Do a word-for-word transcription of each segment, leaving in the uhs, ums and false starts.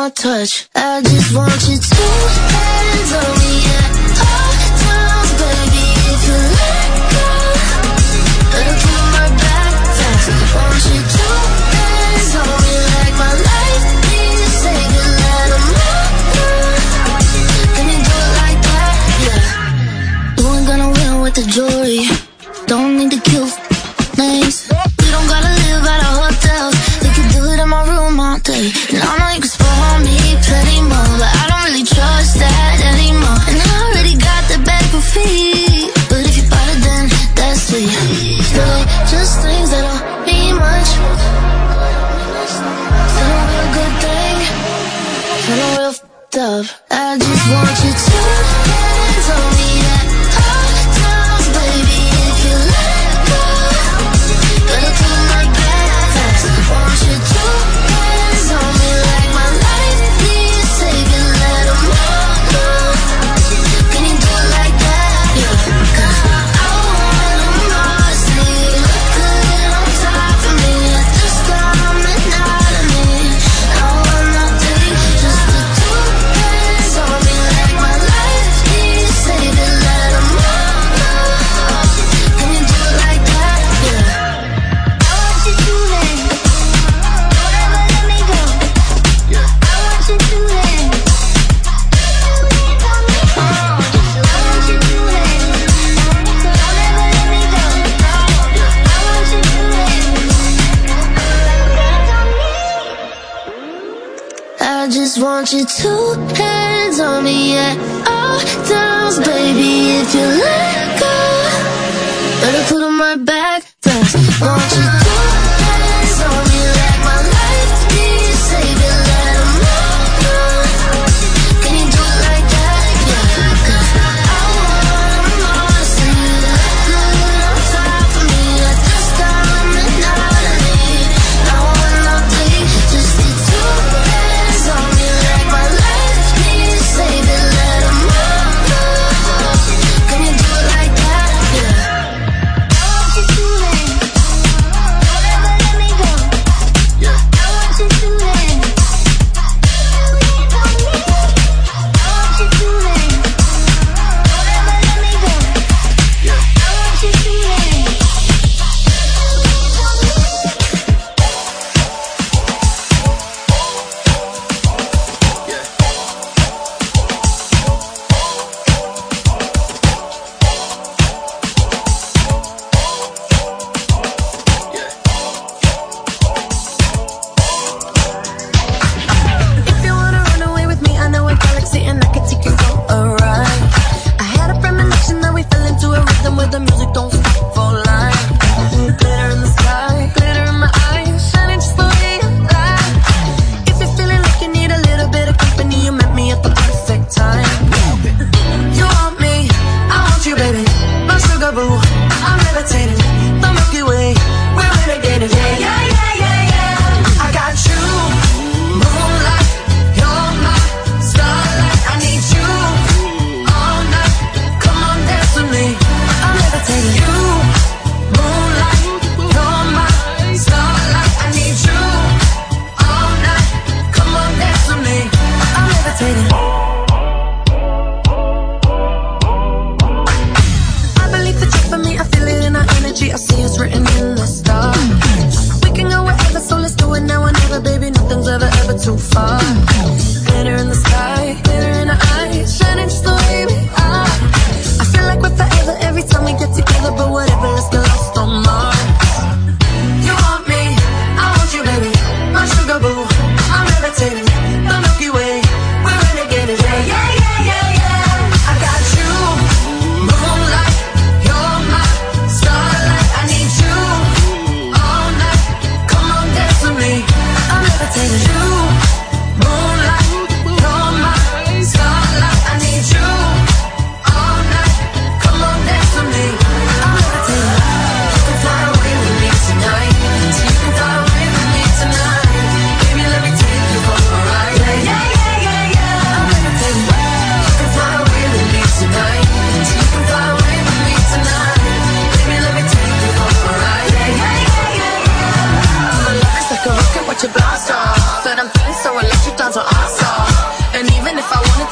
your touch. I just want you two hands on me at all times, baby. If you let go, better pull my back fast. Want you two hands on me like my life needs saving. Let 'em know. Can you do it like that? Yeah. You ain't gonna win with the jewelry. Don't need to kill names. You don't gotta live at a hotel. You can do it in my room all day. And I know you can spoil me plenty more, but I don't really trust that anymore. And I already got the bag for free, but if you bought it then that's sweet. Still just things that don't mean much. Still a real good thing. Feeling real f***ed up. I just want you to hands on me at all times, baby. If you let go, better pull my back fast. Want you to hands on me like my life needs saving. Let 'em know. Can you do it like that? Yeah. 'Cause I want 'em all to see you look good on top of me. At this time and not of me. I want nothing, just the two hands on me like my life needs saving. Let 'em know. Can you do it like that? Yeah. I want you to hands. Don't ever let me go. I want you to hands. I want you to hands. Don't ever let me go. I want you to hands. I just want you two hands on me at all times, baby. If you let go, better put 'em right back fast. Want you two hands on me like my life needs saving. Let 'em know. Can you do it like that? Yeah. 'Cause I want 'em all to see you look good on top of me. At this time and not of me. I want nothing, just the two hands on me like my life needs saving. Let 'em know. Can you do it like that? Yeah. I want you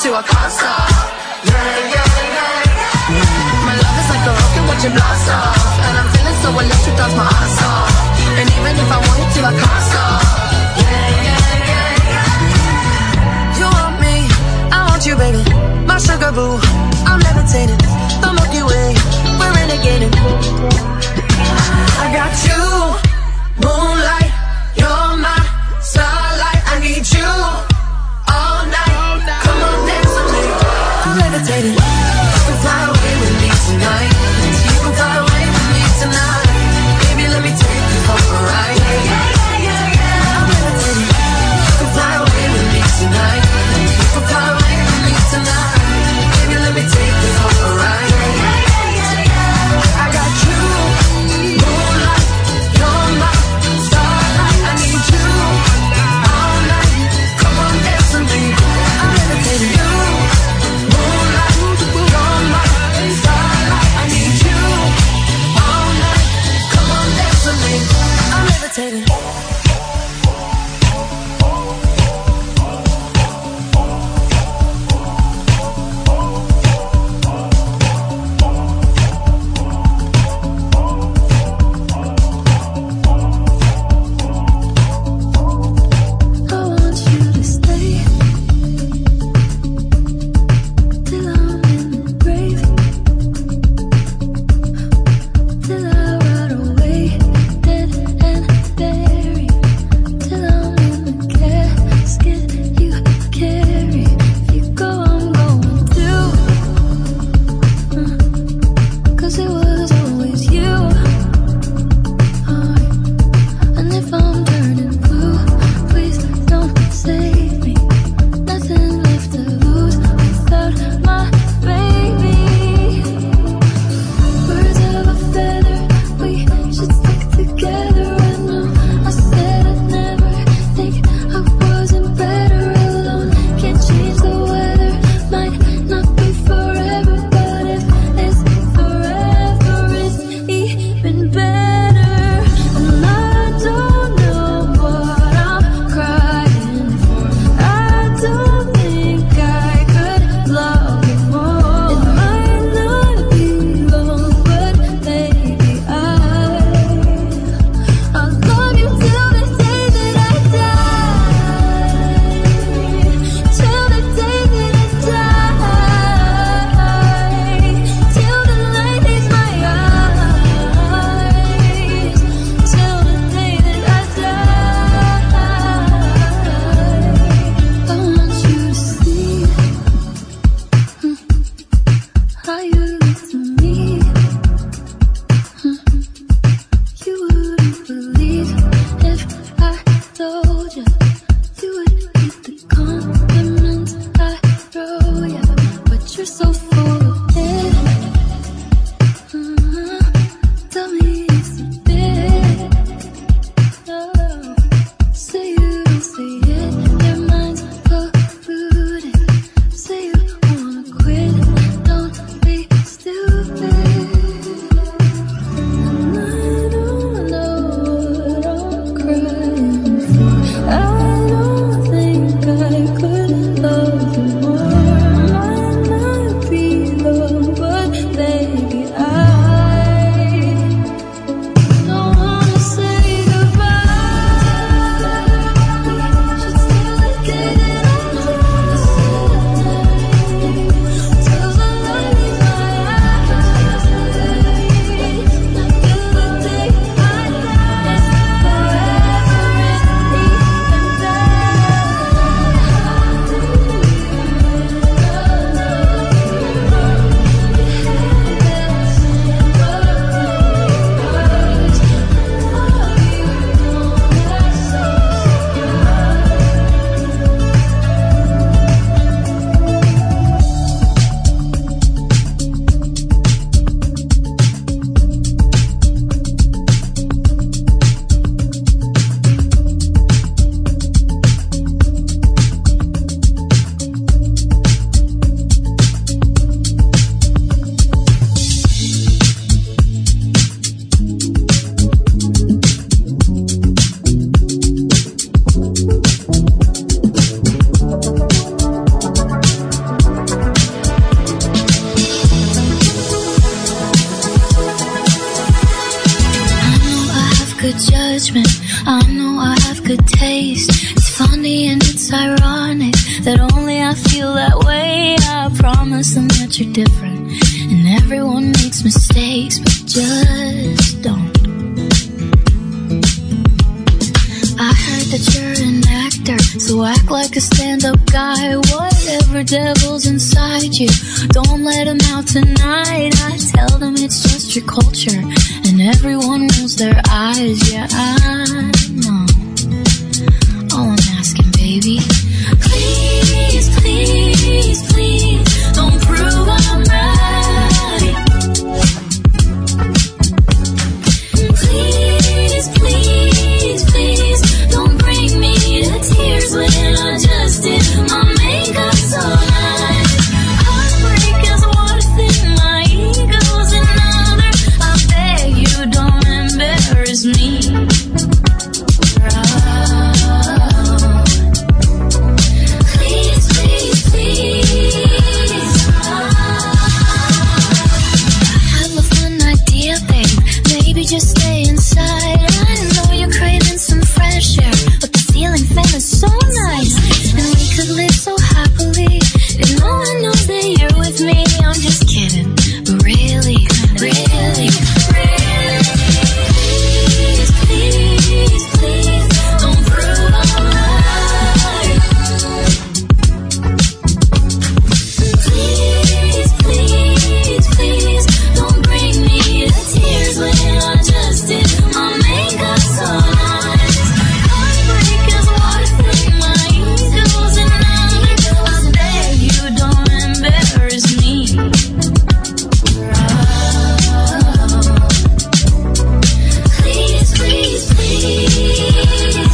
to, I can't stop. Yeah, yeah, yeah, yeah. My love is like a rocket watching blast off, and I'm feeling so electric, that's my ass off. And even if I wanted to, I can't stop. Yeah, yeah, yeah, yeah. You want me, I want you, baby. My sugar boo, I'm levitating. The Milky Way, we're renegading. I got you, moonlight, you're my starlight. I need you all night. Come on, dance with me. I'm levitating. You can fly away with me tonight. You can fly away with me tonight. Baby, let me take you for a ride. Yeah, yeah, yeah, yeah. I'm levitating. You can fly away with me tonight. You can fly away with me tonight. Baby, let me take you for a ride. Yeah, yeah, yeah, yeah. I got you, moonlight, you're my starlight. I need you all night. Come on, dance with me. I'm levitating. You, moonlight, good judgment. I know I have good taste. It's funny and it's ironic that only I feel that way. I promise them that you're different, and everyone makes mistakes, but just don't. I heard that you're an actor, so act like a stand-up guy. Whatever devil's inside you, don't let him out tonight. I tell them it's just your culture, and everyone rolls their eyes. Yeah, I know. All I'm asking, baby, please, please, please, don't prove I'm right. Please, please, please, don't bring me to tears when I just did my makeup so nice. Heartbreak is one thing, my ego's another. I beg you, don't embarrass me. Oh. Please, please, please. I have a fun idea, babe. Maybe just stay inside. I know you're craving some fresh air, but the ceiling fan is so nice, and we could live so happily if no one knows that you're with me. I'm just kidding, but really, really, really, please, please, please, don't prove I'm right. Please, please, please, don't bring me to tears when I just did my makeup so nice. Heartbreak is one thing, my ego's another. I beg you, don't embarrass me. Oh. Please, please, please.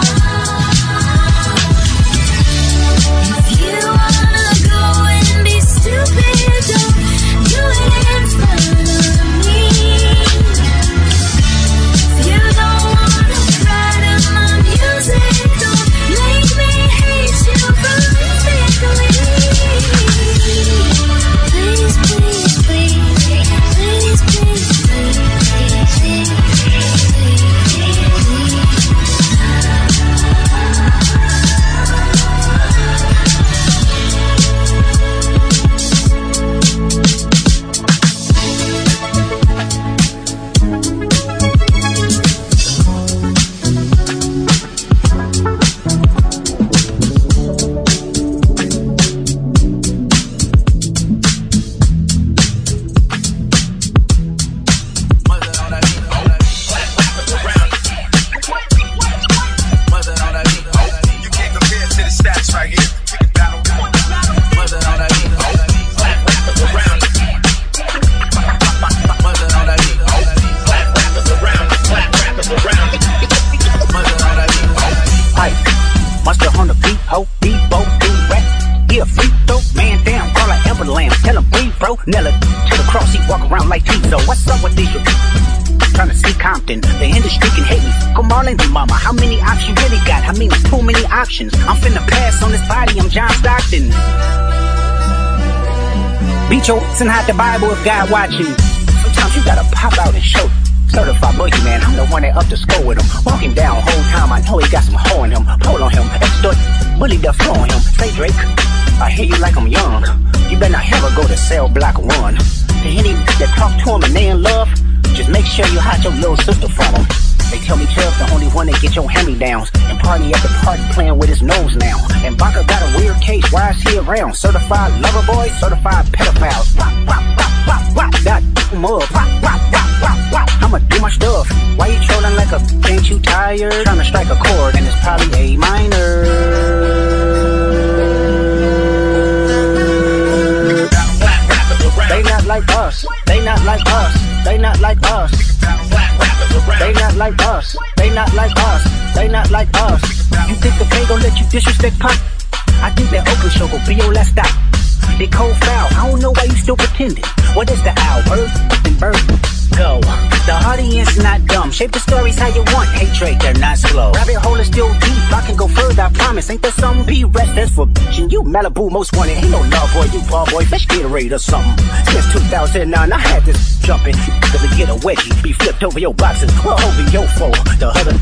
If you wanna go and be stupid, don't do it in front of me. If you don't wanna cry to my music, don't make me hate you horrifically. Please, please, please, please, please, please, please, please, Monster on the beat, ho, Debo, D-Rap. Yeah, free throw, man down, call her Amber Lamb. Tell him breathe, bro, Nella to the cross, he walk around like Tizo. What's up with these? Trying to see Compton, the industry can hate me. Come on in, mama, how many options you really got? I mean, it's too many options. I'm finna pass on this body, I'm John Stockton. Beat your ass and hide the Bible if God watching. Sometimes you gotta pop out and show. Certified boogeyman, I'm the one that up the score with him. Walking down whole time, I know he got some hoe in him. Pull on him, extort, bully the flow on him. Say Drake, I hear you like I'm young. You better not ever go to cell block one. To any that talk to him and they in love, just make sure you hide your little sister from him. They tell me Chubb's the only one that get your hand-me-downs, and party at the party playing with his nose now. And Baka got a weird case, why is he around? Certified lover boy, certified pedophile. Wop, wop, wop, wop, wop, that mug. Wop, wop, wop, wop, wop. I'ma do my stuff. Why you trolling like a, ain't you tired? Trying to strike a chord, and it's probably A minor. They not like us, they not like us, they not like us. They not like us, they not like us, they not like us. You think the K gon' let you disrespect Pop? I think that Oakland show gon' be your last stop. They cold foul, I don't know why you still pretending. What is the owl? Bird and bird, go. The audience not dumb, Shape the stories how you want. Hatred, they're not slow. Rabbit hole is still deep. I can go further, I promise. Ain't there some P-rest that's for bitchin'? You Malibu most wanted. Ain't no love boy, you ball boy. Fish Gatorade or something. Since two thousand nine, I had this jumping. Cause to get a wedgie, be flipped over your boxes. Well, over your foe. The other.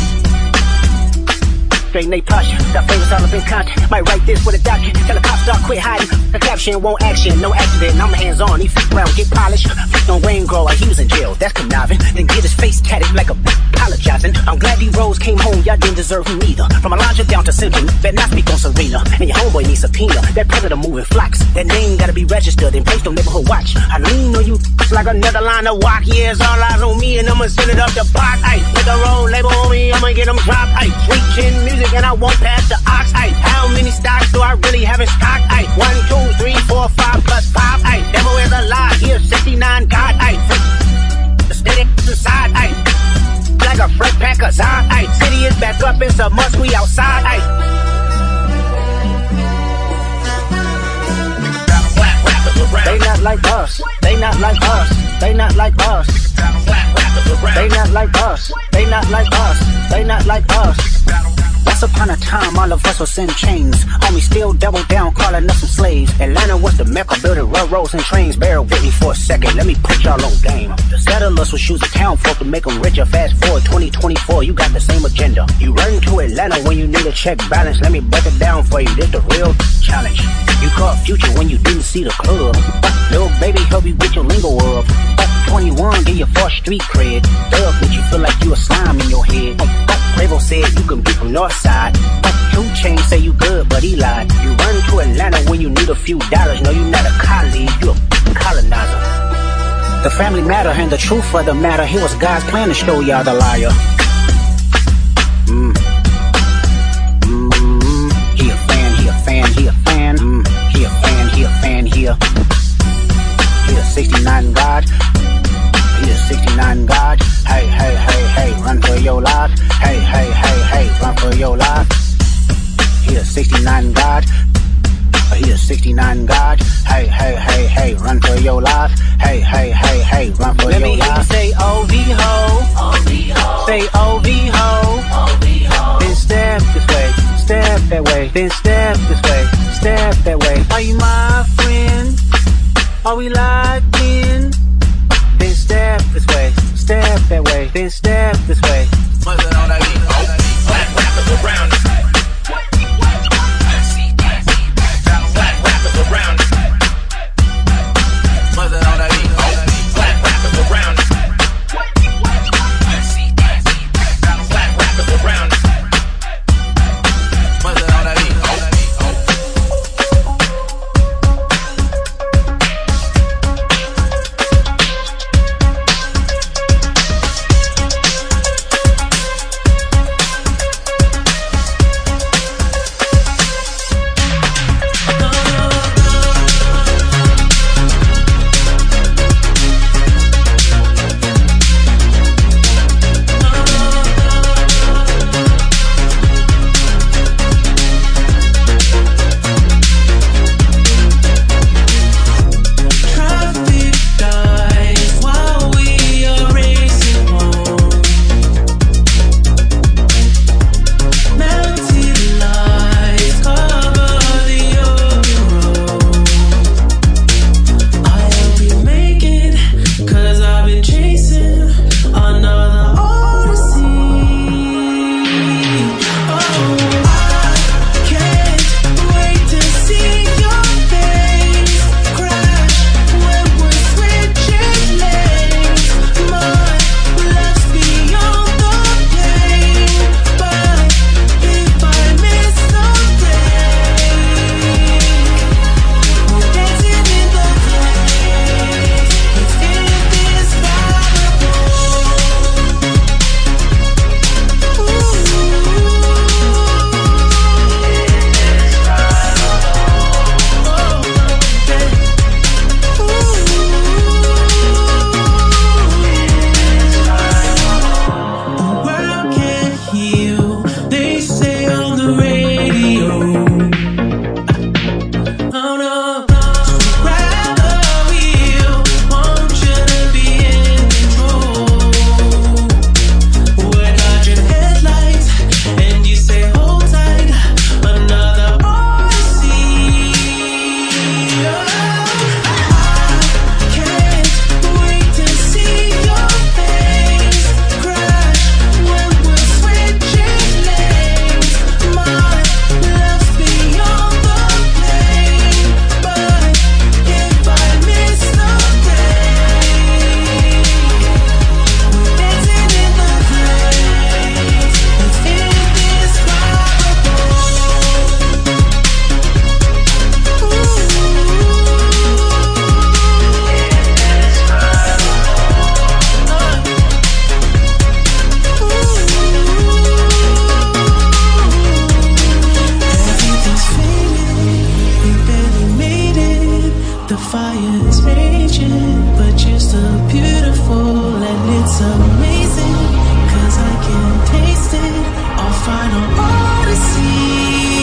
Straight Nate Posh, that famous all up in content. Might write this with a document. Tell the cops start quit hiding. The caption won't action, no accident. I'm hands on, he f around, get polished. Flicked on Wayne Grower, he was in jail, that's conniving. Then get his face tatted like a apologizing. I'm glad D Rose came home, y'all didn't deserve him either. From Alondra down to Central, better not speak on Serena. And your homeboy needs subpoena. That predator moving flocks. That name gotta be registered and placed on neighborhood watch. I lean on you like another line of walk. Yeah, it's all eyes on me and I'ma send it up the block. Ayy, with the roll label on me, I'ma get them dropped. Ayy, sweet chin music and I won't pass the ox. Ayy, how many stocks do I really have in stock? Ayy, one, two, three, four, five plus five. Ayy, devil is a lie. Here, sixty-nine God. Ayy, the steady inside. Ayy, like a fresh pack of Zod. Ayy, city is back up. It's a must. We outside. Ayy. They not like us. They not like us. They not like us. They not like us. They not like us. They not like us. Once upon a time, all of us was in chains. Homie still double down, calling us some slaves. Atlanta was the mecca, building railroads and trains. Bear with me for a second, let me put y'all on game. The settlers was choosing town folk to make them richer. Fast forward twenty twenty-four, you got the same agenda. You run to Atlanta when you need a check balance. Let me break it down for you, this the real challenge. You caught Future when you didn't see the club. Little baby help you with your lingo up. twenty-one, get your first street cred. Thug make you feel like you a slime in your head. Quavo said you can be from Northside. two Chainz say you good, but he lied. You run to Atlanta when you need a few dollars. No, you not a colleague, you a colonizer. The family matter and the truth of the matter. Here was God's plan to show y'all the liar. Mm. Mm. He a fan, he a fan, he a fan. Mm. He a fan, he a fan, he a. He a sixty-nine God. He a sixty-nine God. Hey, hey, hey, hey, run for your life. Hey, hey, hey, hey, run for your life. He a sixty-nine God. He a sixty-nine God. Hey, hey, hey, hey, run for your life. Hey, hey, hey, hey, run for Let your life. Let me hear you say O V ho. O V ho. Say O V ho. O V ho. Then step this way, step that way. Then step this way, step that way. Are you my friend? Are we locked in? Then step this way, step that way. Then step this way. Mother on that beat, oh, black rappers around us. Black rappers around us. Mother on that beat, oh, black rappers around us. Black rappers around us. Mother on that beat, oh. is raging, but you're still beautiful and it's amazing, cause I can taste it, our final odyssey.